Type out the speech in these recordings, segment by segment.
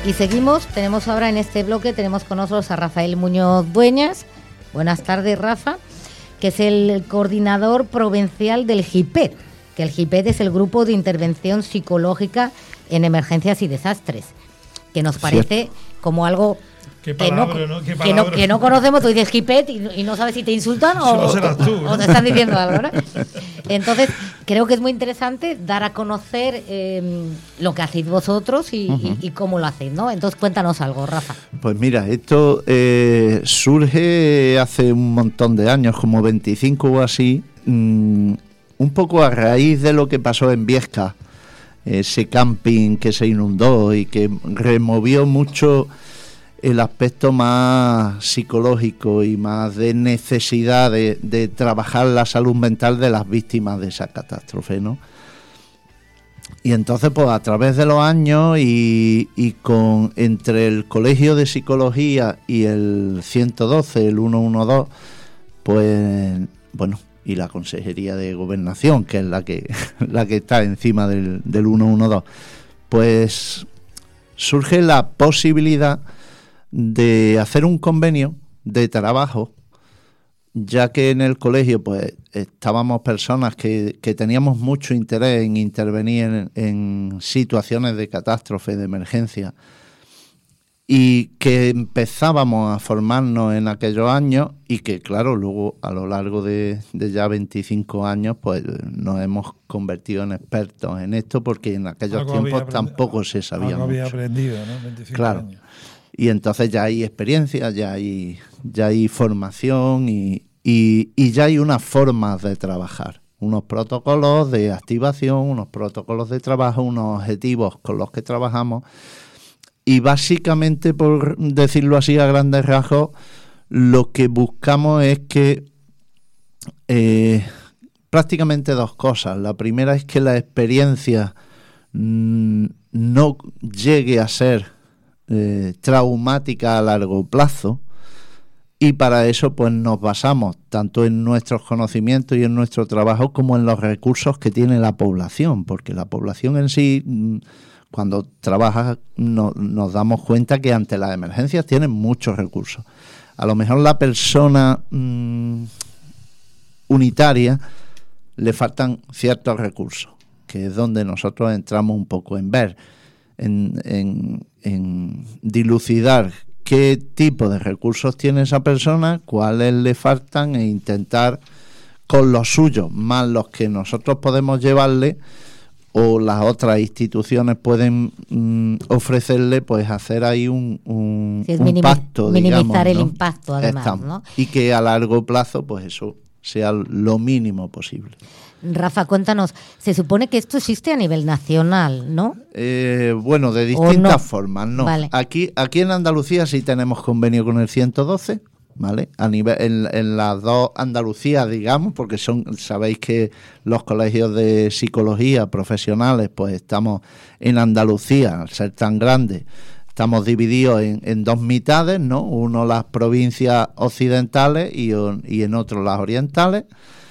Y seguimos, tenemos ahora en este bloque, tenemos con nosotros a Rafael Muñoz Dueñas. Buenas tardes, Rafa, que es el coordinador provincial del GIPED, que el GIPED es el Grupo de Intervención Psicológica en Emergencias y Desastres, que nos parece como algo que no conocemos. Tú dices GIPED y no sabes si te insultan o te están diciendo algo, ¿no? Entonces, creo que es muy interesante dar a conocer lo que hacéis vosotros y cómo lo hacéis, ¿no? Entonces, cuéntanos algo, Rafa. Pues mira, esto surge hace un montón de años, como 25 o así, un poco a raíz de lo que pasó en Viesca, ese camping que se inundó y que removió mucho el aspecto más psicológico y más de necesidad de trabajar la salud mental de las víctimas de esa catástrofe, ¿no? Y entonces, pues a través de los años y con entre el Colegio de Psicología y el 112, el 112, pues bueno, y la Consejería de Gobernación, que es la que está encima del 112, pues surge la posibilidad de hacer un convenio de trabajo, ya que en el colegio pues estábamos personas que teníamos mucho interés en intervenir en situaciones de catástrofe, de emergencia, y que empezábamos a formarnos en aquellos años y que claro, luego a lo largo de ya 25 años pues nos hemos convertido en expertos en esto, porque en aquellos tiempos tampoco se sabía mucho. Había aprendido, ¿no? 25 claro. años. Y entonces ya hay experiencia, ya hay formación y ya hay unas formas de trabajar, unos protocolos de activación, unos protocolos de trabajo, unos objetivos con los que trabajamos. Y básicamente, por decirlo así a grandes rasgos, lo que buscamos es que prácticamente dos cosas. La primera es que la experiencia no llegue a ser traumática a largo plazo, y para eso pues nos basamos tanto en nuestros conocimientos y en nuestro trabajo como en los recursos que tiene la población, porque la población en sí, cuando trabaja, nos damos cuenta que ante las emergencias tienen muchos recursos. A lo mejor la persona unitaria le faltan ciertos recursos, que es donde nosotros entramos un poco en ver, en dilucidar qué tipo de recursos tiene esa persona, cuáles le faltan, e intentar con los suyos, más los que nosotros podemos llevarle o las otras instituciones pueden ofrecerle, pues hacer ahí un pacto, minimizar, digamos, el impacto, además, ¿no? Y que a largo plazo pues eso sea lo mínimo posible. Rafa, cuéntanos, se supone que esto existe a nivel nacional, ¿no? Bueno, de distintas formas, ¿no? Vale. Aquí en Andalucía sí tenemos convenio con el 112, ¿vale? A nivel en las dos Andalucías, digamos, porque sabéis que los colegios de psicología profesionales, pues estamos en Andalucía, al ser tan grande, estamos divididos en dos mitades, ¿no? Uno las provincias occidentales y en otro las orientales.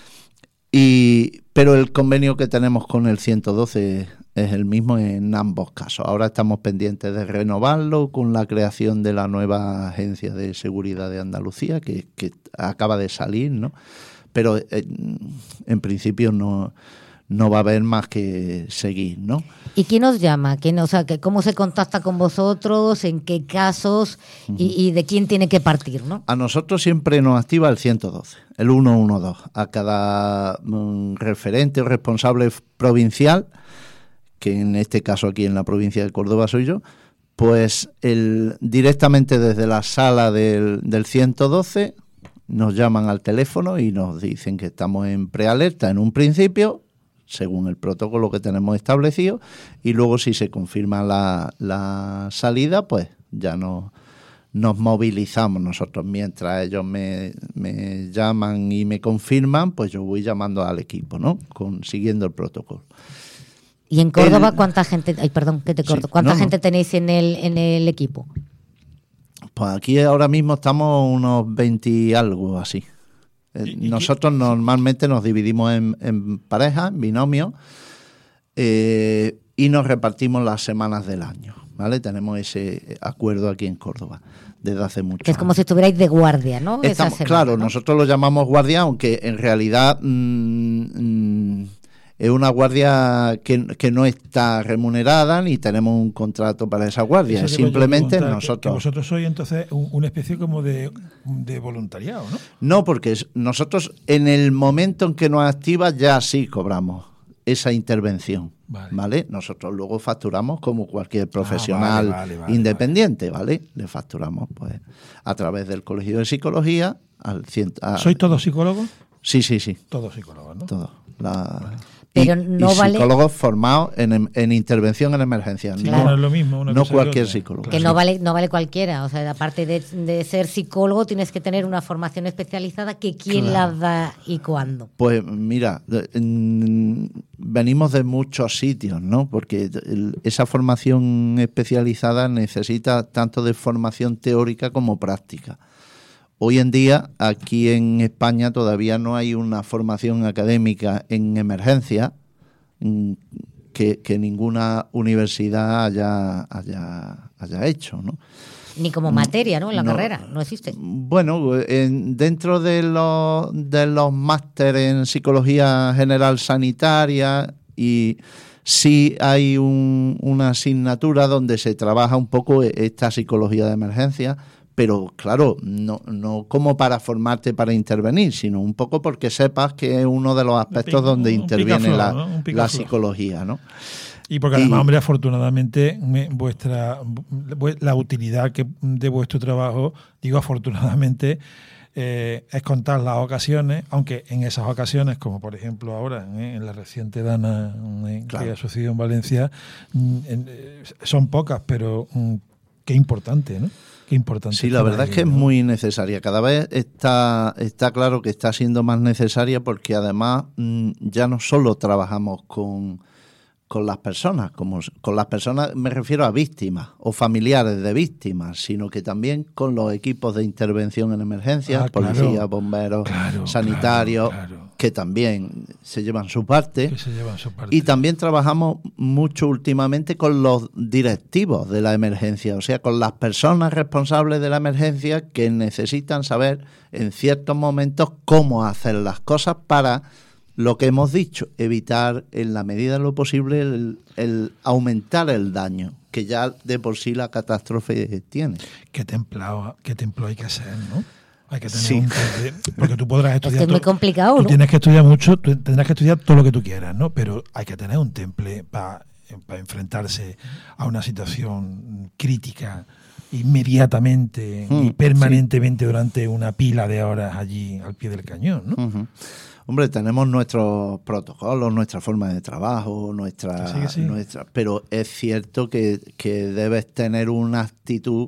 Pero el convenio que tenemos con el 112 es el mismo en ambos casos. Ahora estamos pendientes de renovarlo con la creación de la nueva Agencia de Seguridad de Andalucía, que acaba de salir, ¿no? Pero en principio no va a haber más que seguir, ¿no? ¿Y quién os llama? ¿Cómo se contacta con vosotros? ¿En qué casos? Y de quién tiene que partir, ¿no? A nosotros siempre nos activa el 112, el 112. A cada referente o responsable provincial, que en este caso aquí en la provincia de Córdoba soy yo, pues directamente desde la sala del 112 nos llaman al teléfono y nos dicen que estamos en prealerta en un principio, según el protocolo que tenemos establecido, y luego si se confirma la salida, pues ya nos movilizamos nosotros. Mientras ellos me llaman y me confirman, pues yo voy llamando al equipo, ¿no? Siguiendo el protocolo. ¿Y en Córdoba cuánta gente, que te corto, cuánta gente tenéis en el equipo? Pues aquí ahora mismo estamos unos 20 y algo así. Nosotros normalmente nos dividimos en parejas, en binomios, y nos repartimos las semanas del año. ¿vale? Tenemos ese acuerdo aquí en Córdoba desde hace mucho. Que es como si estuvierais de guardia, ¿no? Estamos, semana, claro, ¿no? nosotros lo llamamos guardia, aunque en realidad es una guardia que no está remunerada ni tenemos un contrato para esa guardia. Simplemente nosotros... Que vosotros sois entonces una especie como de voluntariado, ¿no? No, porque nosotros en el momento en que nos activa ya sí cobramos esa intervención, ¿vale? Nosotros luego facturamos como cualquier profesional vale, independiente, ¿vale? Le facturamos pues a través del Colegio de Psicología. ¿Sois todos psicólogos? Sí. Todos psicólogos, ¿no? Todos. Pero y no vale... psicólogos formados en intervención en emergencias. Sí, no es lo mismo. No cualquier psicólogo. Que no vale cualquiera. O sea, aparte de ser psicólogo, tienes que tener una formación especializada. Que ¿quién la da y cuándo? Pues mira, venimos de muchos sitios, ¿no? Porque esa formación especializada necesita tanto de formación teórica como práctica. Hoy en día, aquí en España, todavía no hay una formación académica en emergencia que ninguna universidad haya hecho, ¿no? Ni como materia, ¿no? En la carrera, no existe. Bueno, dentro de los másteres en psicología general sanitaria y sí hay una asignatura donde se trabaja un poco esta psicología de emergencia. Pero claro, no como para formarte para intervenir, sino un poco porque sepas que es uno de los aspectos donde interviene la psicología, ¿no? Y porque además, hombre, afortunadamente, la utilidad de vuestro trabajo, digo afortunadamente, es contar las ocasiones, aunque en esas ocasiones, como por ejemplo ahora, en la reciente dana que ha sucedido en Valencia, son pocas, pero qué importante, ¿no? Importante. Sí, la verdad es que es muy necesaria. Cada vez está claro que está siendo más necesaria porque además ya no solo trabajamos con las personas, con las personas me refiero a víctimas o familiares de víctimas, sino que también con los equipos de intervención en emergencias, policías, bomberos, sanitarios, que también se llevan su parte. Y también trabajamos mucho últimamente con los directivos de la emergencia, o sea, con las personas responsables de la emergencia que necesitan saber en ciertos momentos cómo hacer las cosas para... Lo que hemos dicho, evitar en la medida de lo posible el aumentar el daño que ya de por sí la catástrofe tiene. Qué templo hay que hacer, ¿no? Hay que tener porque tú podrás estudiar. Es muy complicado, tú ¿no? tienes que estudiar mucho, tú tendrás que estudiar todo lo que tú quieras, ¿no? Pero hay que tener un temple para enfrentarse a una situación crítica inmediatamente y permanentemente durante una pila de horas allí al pie del cañón, ¿no? Uh-huh. Hombre, tenemos nuestros protocolos, nuestra forma de trabajo, nuestra, pero es cierto que debes tener una actitud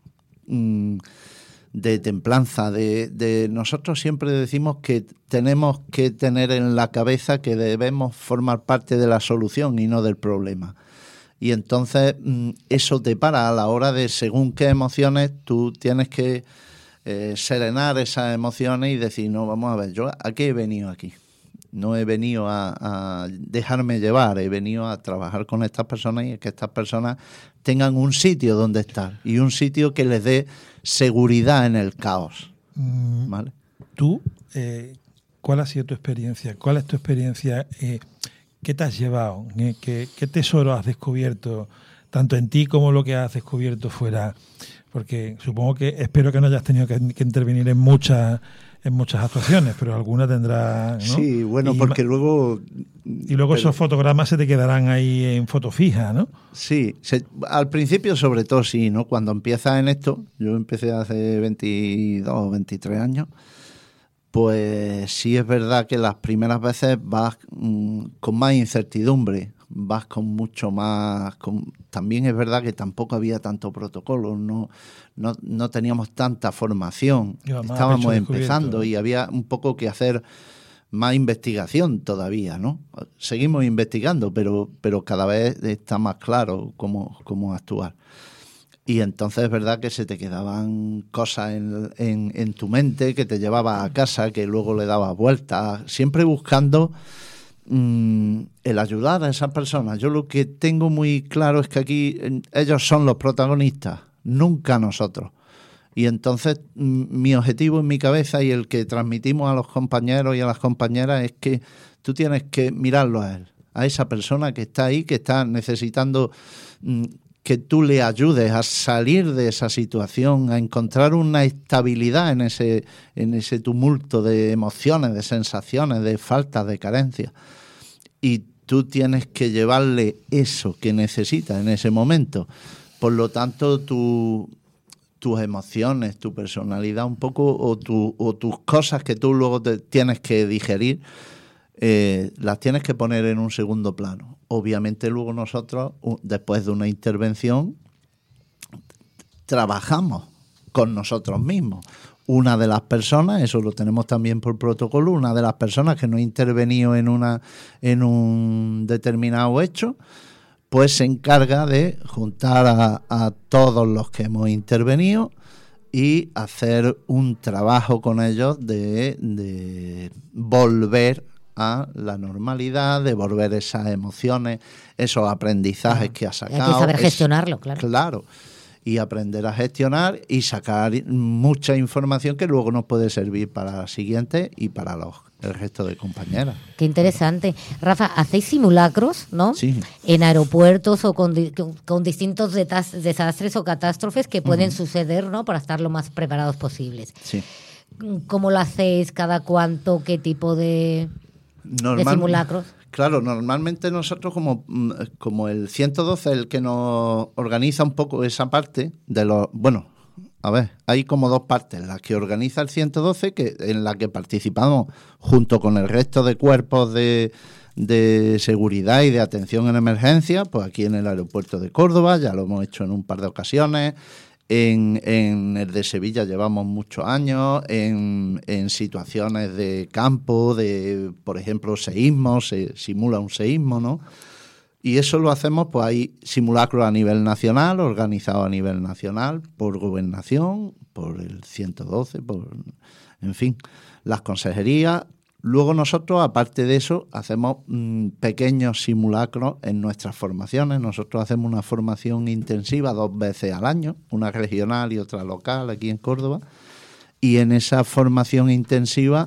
de templanza. De nosotros siempre decimos que tenemos que tener en la cabeza que debemos formar parte de la solución y no del problema. Y entonces eso te para a la hora de según qué emociones tú tienes que serenar esas emociones y decir, no, vamos a ver, yo ¿a qué he venido aquí? No he venido a dejarme llevar, he venido a trabajar con estas personas y que estas personas tengan un sitio donde estar y un sitio que les dé seguridad en el caos. ¿Vale? Tú, ¿cuál ha sido tu experiencia? ¿Cuál es tu experiencia? ¿Qué te has llevado? ¿Qué tesoro has descubierto, tanto en ti como lo que has descubierto fuera? Porque espero que no hayas tenido que intervenir en muchas actuaciones, pero alguna tendrá, ¿no? Sí, bueno, porque luego... Y luego esos fotogramas se te quedarán ahí en foto fija, ¿no? Sí, al principio sobre todo sí, ¿no? Cuando empiezas en esto, yo empecé hace 22 o 23 años, pues sí es verdad que las primeras veces vas con más incertidumbre, vas con mucho más... También es verdad que tampoco había tanto protocolo, no teníamos tanta formación, estábamos empezando y había un poco que hacer más investigación todavía, ¿no? Seguimos investigando, pero cada vez está más claro cómo actuar. Y entonces es verdad que se te quedaban cosas en tu mente que te llevabas a casa, que luego le dabas vueltas, siempre buscando el ayudar a esas personas. Yo lo que tengo muy claro es que aquí ellos son los protagonistas, nunca nosotros. Y entonces mi objetivo en mi cabeza y el que transmitimos a los compañeros y a las compañeras es que tú tienes que mirarlo a él, a esa persona que está ahí, que está necesitando que tú le ayudes a salir de esa situación, a encontrar una estabilidad en ese tumulto de emociones, de sensaciones, de faltas, de carencias. Y tú tienes que llevarle eso que necesita en ese momento. Por lo tanto, tus emociones, tu personalidad un poco o tus cosas que tú luego tienes que digerir, las tienes que poner en un segundo plano. Obviamente luego nosotros, después de una intervención, trabajamos con nosotros mismos. Una de las personas, eso lo tenemos también por protocolo, una de las personas que no ha intervenido en un determinado hecho, pues se encarga de juntar a todos los que hemos intervenido y hacer un trabajo con ellos de volver a la normalidad, devolver esas emociones, esos aprendizajes que ha sacado. Hay que saber gestionarlo, claro. Claro, y aprender a gestionar y sacar mucha información que luego nos puede servir para la siguiente y para el resto de compañeras. Qué interesante. Rafa, hacéis simulacros, ¿no? Sí. En aeropuertos o con distintos desastres o catástrofes que pueden suceder, ¿no? Para estar lo más preparados posibles. Sí. ¿Cómo lo hacéis? ¿Cada cuánto? ¿Qué tipo de simulacros? Claro, normalmente nosotros como el 112, el que nos organiza un poco esa parte de los... Bueno, a ver, hay como dos partes. La que organiza el 112, en la que participamos junto con el resto de cuerpos de seguridad y de atención en emergencia, pues aquí en el aeropuerto de Córdoba, ya lo hemos hecho en un par de ocasiones. En el de Sevilla llevamos muchos años, en situaciones de campo, por ejemplo, seísmos, se simula un seísmo, ¿no? Y eso lo hacemos, pues hay simulacros a nivel nacional, organizados a nivel nacional, por gobernación, por el 112, en fin, las consejerías. Luego nosotros, aparte de eso, hacemos pequeños simulacros en nuestras formaciones. Nosotros hacemos una formación intensiva 2 veces al año, una regional y otra local aquí en Córdoba. Y en esa formación intensiva,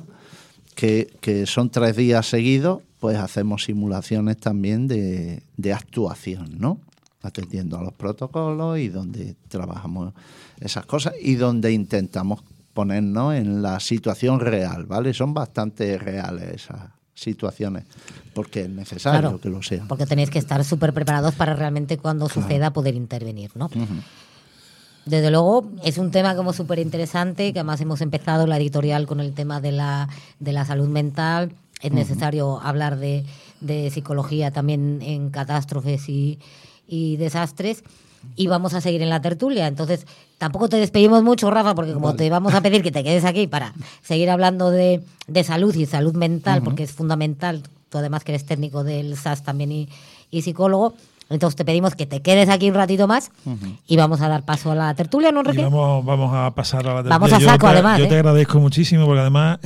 que son 3 días seguidos, pues hacemos simulaciones también de actuación, ¿no? Atendiendo a los protocolos y donde trabajamos esas cosas y donde intentamos ponernos en la situación real, ¿vale? Son bastante reales esas situaciones, porque es necesario que lo sean. Porque tenéis que estar súper preparados para realmente cuando suceda poder intervenir, ¿no? Uh-huh. Desde luego es un tema como súper interesante, que además hemos empezado la editorial con el tema de la salud mental. Es necesario hablar de psicología también en catástrofes y desastres. Y vamos a seguir en la tertulia. Entonces, tampoco te despedimos mucho, Rafa, porque como te vamos a pedir que te quedes aquí para seguir hablando de salud y salud mental, porque es fundamental, tú además que eres técnico del SAS también y psicólogo, entonces te pedimos que te quedes aquí un ratito más y vamos a dar paso a la tertulia, ¿no, Enrique? Vamos a pasar a la tertulia. Vamos a saco, además. Yo te agradezco muchísimo, porque además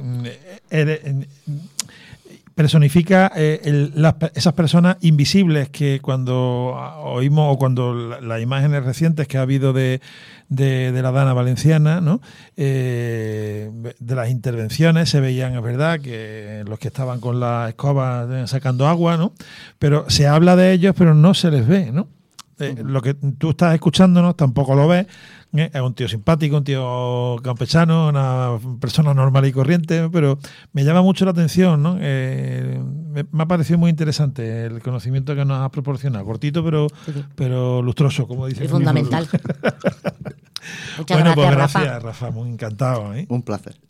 personifica esas personas invisibles que cuando oímos o cuando las imágenes recientes que ha habido de la Dana Valenciana, ¿no? De las intervenciones se veían, es verdad, que los que estaban con la escoba sacando agua, ¿no? Pero se habla de ellos, pero no se les ve, ¿no? Lo que tú estás escuchándonos tampoco lo ves. Es un tío simpático, un tío campechano, una persona normal y corriente, pero me llama mucho la atención, ¿no? Me ha parecido muy interesante el conocimiento que nos has proporcionado, cortito pero lustroso, como dice. Es fundamental. Muchas gracias, Rafa. Muy encantado. Un placer.